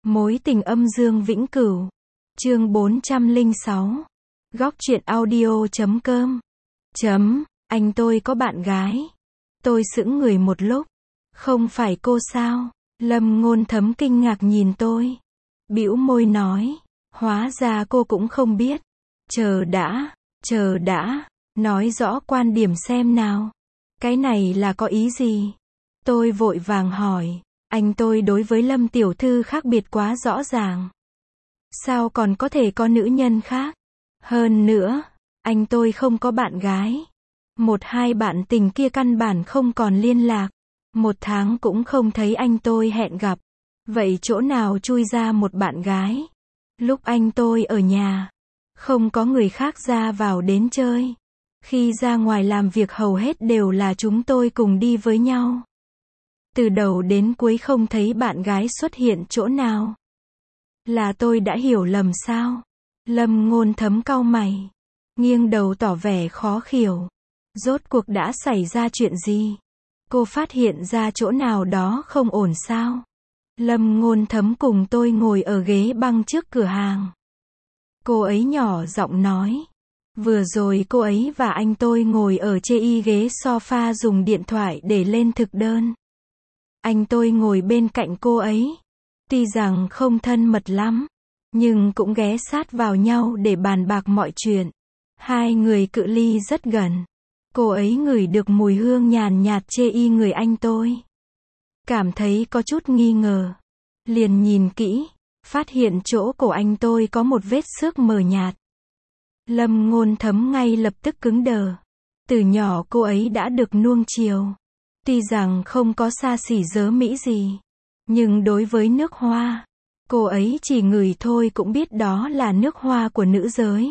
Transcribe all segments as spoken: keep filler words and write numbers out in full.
Mối tình âm dương vĩnh cửu. Chương bốn trăm lẻ sáu. Góc truyện audio chấm com. Chấm, anh tôi có bạn gái. Tôi sững người một lúc. Không phải cô sao? Lâm Ngôn Thấm kinh ngạc nhìn tôi. Bĩu môi nói. Hóa ra cô cũng không biết. Chờ đã, chờ đã. Nói rõ quan điểm xem nào. Cái này là có ý gì? Tôi vội vàng hỏi. Anh tôi đối với Lâm tiểu thư khác biệt quá rõ ràng. Sao còn có thể có nữ nhân khác? Hơn nữa, anh tôi không có bạn gái. Một hai bạn tình kia căn bản không còn liên lạc. Một tháng cũng không thấy anh tôi hẹn gặp. Vậy chỗ nào chui ra một bạn gái? Lúc anh tôi ở nhà, không có người khác ra vào đến chơi. Khi ra ngoài làm việc hầu hết đều là chúng tôi cùng đi với nhau. Từ đầu đến cuối không thấy bạn gái xuất hiện chỗ nào. Là tôi đã hiểu lầm sao? Lâm Ngôn Thấm cau mày, nghiêng đầu tỏ vẻ khó hiểu. Rốt cuộc đã xảy ra chuyện gì? Cô phát hiện ra chỗ nào đó không ổn sao? Lâm Ngôn Thấm cùng tôi ngồi ở ghế băng trước cửa hàng. Cô ấy nhỏ giọng nói. Vừa rồi cô ấy và anh tôi ngồi ở chê y ghế sofa dùng điện thoại để lên thực đơn. Anh tôi ngồi bên cạnh cô ấy. Tuy rằng không thân mật lắm, nhưng cũng ghé sát vào nhau để bàn bạc mọi chuyện. Hai người cự ly rất gần. Cô ấy ngửi được mùi hương nhàn nhạt chê y người anh tôi. Cảm thấy có chút nghi ngờ. Liền nhìn kỹ, phát hiện chỗ cổ anh tôi có một vết xước mờ nhạt. Lâm Ngôn Thấm ngay lập tức cứng đờ. Từ nhỏ cô ấy đã được nuông chiều. Tuy rằng không có xa xỉ dớ mỹ gì, nhưng đối với nước hoa, cô ấy chỉ ngửi thôi cũng biết đó là nước hoa của nữ giới.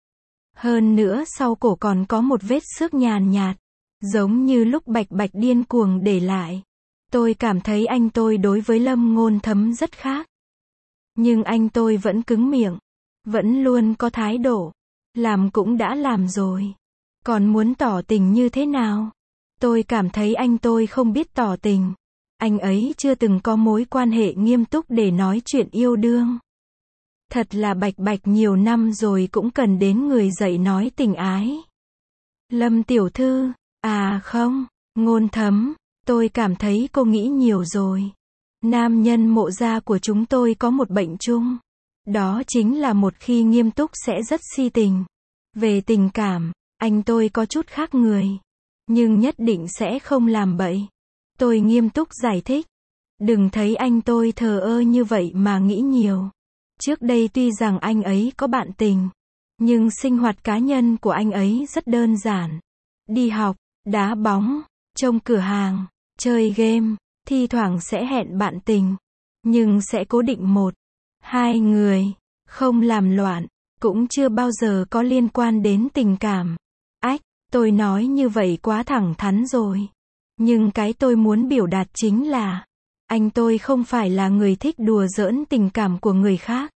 Hơn nữa sau cổ còn có một vết xước nhàn nhạt, giống như lúc Bạch Bạch điên cuồng để lại. Tôi cảm thấy anh tôi đối với Lâm Ngôn Thấm rất khác. Nhưng anh tôi vẫn cứng miệng, vẫn luôn có thái độ. Làm cũng đã làm rồi, còn muốn tỏ tình như thế nào? Tôi cảm thấy anh tôi không biết tỏ tình. Anh ấy chưa từng có mối quan hệ nghiêm túc để nói chuyện yêu đương. Thật là Bạch Bạch nhiều năm rồi cũng cần đến người dạy nói tình ái. Lâm tiểu thư, à không, Ngôn Thấm, tôi cảm thấy cô nghĩ nhiều rồi. Nam nhân Mộ gia của chúng tôi có một bệnh chung. Đó chính là một khi nghiêm túc sẽ rất si tình. Về tình cảm, anh tôi có chút khác người. Nhưng nhất định sẽ không làm bậy. Tôi nghiêm túc giải thích. Đừng thấy anh tôi thờ ơ như vậy mà nghĩ nhiều. Trước đây tuy rằng anh ấy có bạn tình, nhưng sinh hoạt cá nhân của anh ấy rất đơn giản. Đi học, đá bóng, trông cửa hàng, chơi game, thi thoảng sẽ hẹn bạn tình. Nhưng sẽ cố định một, hai người, không làm loạn, cũng chưa bao giờ có liên quan đến tình cảm. Ách, tôi nói như vậy quá thẳng thắn rồi. Nhưng cái tôi muốn biểu đạt chính là, anh tôi không phải là người thích đùa giỡn tình cảm của người khác.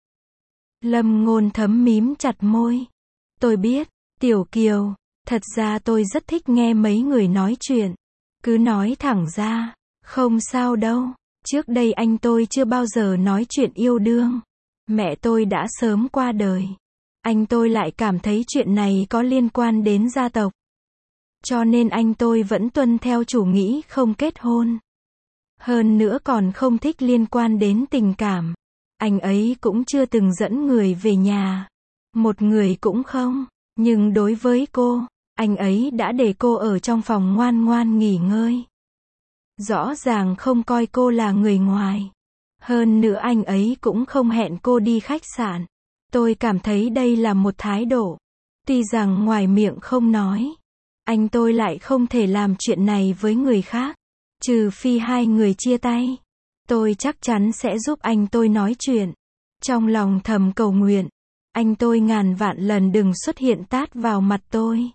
Lâm Ngôn Thấm mím chặt môi. Tôi biết, Tiểu Kiều, thật ra tôi rất thích nghe mấy người nói chuyện. Cứ nói thẳng ra, không sao đâu. Trước đây anh tôi chưa bao giờ nói chuyện yêu đương. Mẹ tôi đã sớm qua đời. Anh tôi lại cảm thấy chuyện này có liên quan đến gia tộc. Cho nên anh tôi vẫn tuân theo chủ nghĩ không kết hôn. Hơn nữa còn không thích liên quan đến tình cảm. Anh ấy cũng chưa từng dẫn người về nhà. Một người cũng không. Nhưng đối với cô, anh ấy đã để cô ở trong phòng ngoan ngoan nghỉ ngơi. Rõ ràng không coi cô là người ngoài. Hơn nữa anh ấy cũng không hẹn cô đi khách sạn. Tôi cảm thấy đây là một thái độ. Tuy rằng ngoài miệng không nói, anh tôi lại không thể làm chuyện này với người khác. Trừ phi hai người chia tay. Tôi chắc chắn sẽ giúp anh tôi nói chuyện. Trong lòng thầm cầu nguyện, anh tôi ngàn vạn lần đừng xuất hiện tát vào mặt tôi.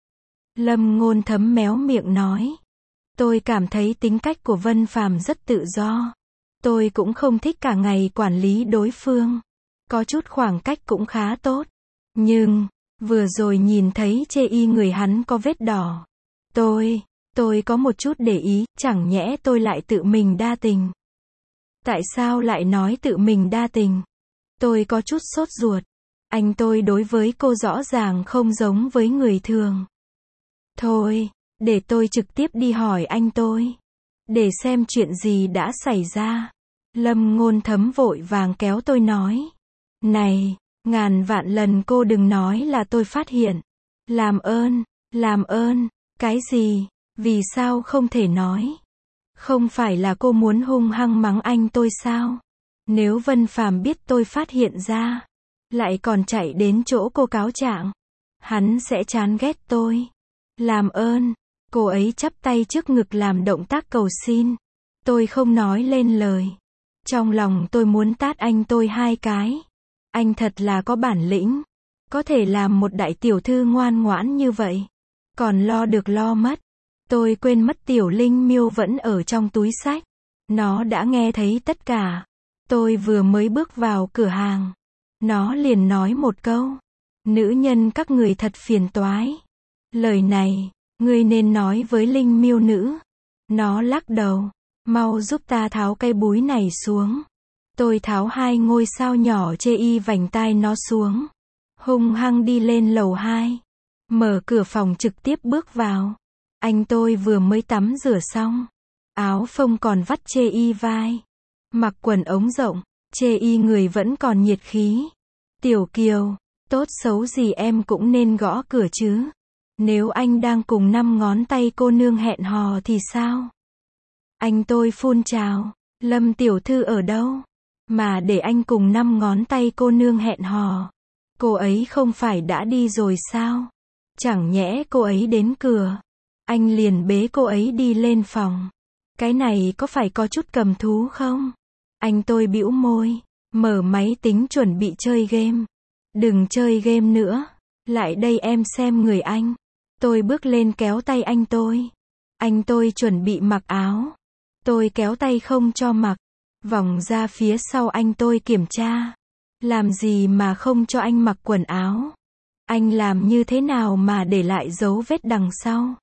Lâm Ngôn Thấm méo miệng nói. Tôi cảm thấy tính cách của Vân Phàm rất tự do. Tôi cũng không thích cả ngày quản lý đối phương. Có chút khoảng cách cũng khá tốt. Nhưng, vừa rồi nhìn thấy chê y người hắn có vết đỏ. Tôi, tôi có một chút để ý, chẳng nhẽ tôi lại tự mình đa tình. Tại sao lại nói tự mình đa tình? Tôi có chút sốt ruột. Anh tôi đối với cô rõ ràng không giống với người thường. Thôi, để tôi trực tiếp đi hỏi anh tôi. Để xem chuyện gì đã xảy ra. Lâm Ngôn Thấm vội vàng kéo tôi nói. Này, ngàn vạn lần cô đừng nói là tôi phát hiện. Làm ơn, làm ơn, cái gì, vì sao không thể nói? Không phải là cô muốn hung hăng mắng anh tôi sao? Nếu Vân Phàm biết tôi phát hiện ra, lại còn chạy đến chỗ cô cáo trạng, hắn sẽ chán ghét tôi. Làm ơn, cô ấy chắp tay trước ngực làm động tác cầu xin. Tôi không nói lên lời. Trong lòng tôi muốn tát anh tôi hai cái. Anh thật là có bản lĩnh. Có thể làm một đại tiểu thư ngoan ngoãn như vậy. Còn lo được lo mất. Tôi quên mất tiểu linh miêu vẫn ở trong túi sách. Nó đã nghe thấy tất cả. Tôi vừa mới bước vào cửa hàng. Nó liền nói một câu. Nữ nhân các người thật phiền toái. Lời này, ngươi nên nói với linh miêu nữ. Nó lắc đầu. Mau giúp ta tháo cái búi này xuống. Tôi tháo hai ngôi sao nhỏ chê y vành tai nó xuống. Hung hăng đi lên lầu hai. Mở cửa phòng trực tiếp bước vào. Anh tôi vừa mới tắm rửa xong. Áo phông còn vắt chê y vai. Mặc quần ống rộng, chê y người vẫn còn nhiệt khí. Tiểu Kiều, tốt xấu gì em cũng nên gõ cửa chứ. Nếu anh đang cùng năm ngón tay cô nương hẹn hò thì sao? Anh tôi phun trào. Lâm tiểu thư ở đâu? Mà để anh cùng năm ngón tay cô nương hẹn hò. Cô ấy không phải đã đi rồi sao? Chẳng nhẽ cô ấy đến cửa. Anh liền bế cô ấy đi lên phòng. Cái này có phải có chút cầm thú không? Anh tôi bĩu môi. Mở máy tính chuẩn bị chơi game. Đừng chơi game nữa. Lại đây em xem người anh. Tôi bước lên kéo tay anh tôi. Anh tôi chuẩn bị mặc áo. Tôi kéo tay không cho mặc. Vòng ra phía sau anh tôi kiểm tra. Làm gì mà không cho anh mặc quần áo? Anh làm như thế nào mà để lại dấu vết đằng sau?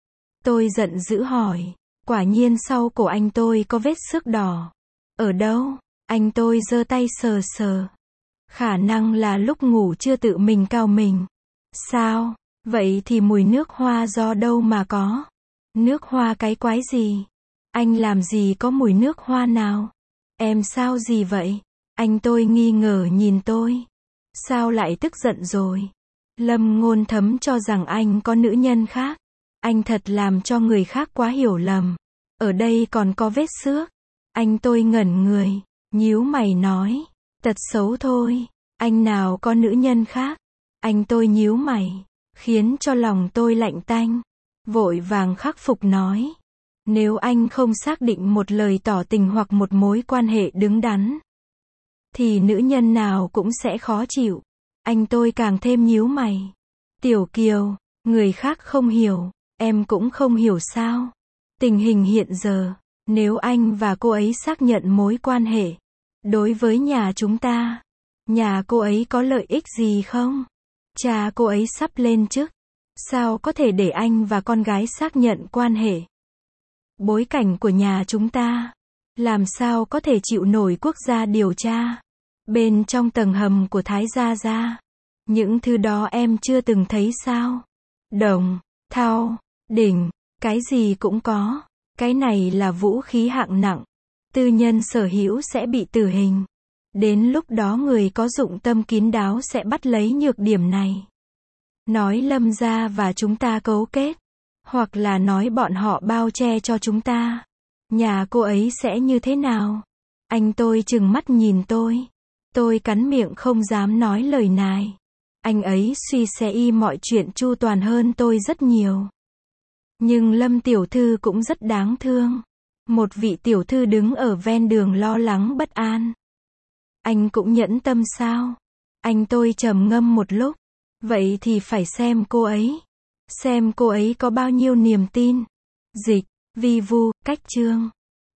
Tôi giận dữ hỏi. Quả nhiên sau cổ anh tôi có vết xước đỏ. Ở đâu? Anh tôi giơ tay sờ sờ. Khả năng là lúc ngủ chưa tự mình cào mình. Sao? Vậy thì mùi nước hoa do đâu mà có? Nước hoa cái quái gì? Anh làm gì có mùi nước hoa nào? Em sao gì vậy? Anh tôi nghi ngờ nhìn tôi. Sao lại tức giận rồi? Lâm Ngôn Thấm cho rằng anh có nữ nhân khác. Anh thật làm cho người khác quá hiểu lầm. Ở đây còn có vết xước. Anh tôi ngẩn người, nhíu mày nói. Tật xấu thôi. Anh nào có nữ nhân khác? Anh tôi nhíu mày, khiến cho lòng tôi lạnh tanh. Vội vàng khắc phục nói. Nếu anh không xác định một lời tỏ tình hoặc một mối quan hệ đứng đắn, thì nữ nhân nào cũng sẽ khó chịu. Anh tôi càng thêm nhíu mày. Tiểu Kiều, người khác không hiểu, em cũng không hiểu sao? Tình hình hiện giờ, nếu anh và cô ấy xác nhận mối quan hệ, đối với nhà chúng ta, nhà cô ấy có lợi ích gì không? Cha cô ấy sắp lên chức, sao có thể để anh và con gái xác nhận quan hệ? Bối cảnh của nhà chúng ta, làm sao có thể chịu nổi quốc gia điều tra? Bên trong tầng hầm của Thái Gia Gia, những thứ đó em chưa từng thấy sao? Đồng, thau, đỉnh, cái gì cũng có. Cái này là vũ khí hạng nặng. Tư nhân sở hữu sẽ bị tử hình. Đến lúc đó người có dụng tâm kín đáo sẽ bắt lấy nhược điểm này. Nói Lâm gia và chúng ta cấu kết. Hoặc là nói bọn họ bao che cho chúng ta. Nhà cô ấy sẽ như thế nào? Anh tôi trừng mắt nhìn tôi. Tôi cắn miệng không dám nói lời này. Anh ấy suy xét y mọi chuyện chu toàn hơn tôi rất nhiều. Nhưng Lâm tiểu thư cũng rất đáng thương. Một vị tiểu thư đứng ở ven đường lo lắng bất an. Anh cũng nhẫn tâm sao? Anh tôi trầm ngâm một lúc. Vậy thì phải xem cô ấy. Xem cô ấy có bao nhiêu niềm tin. Dịch, vi vu, cách chương.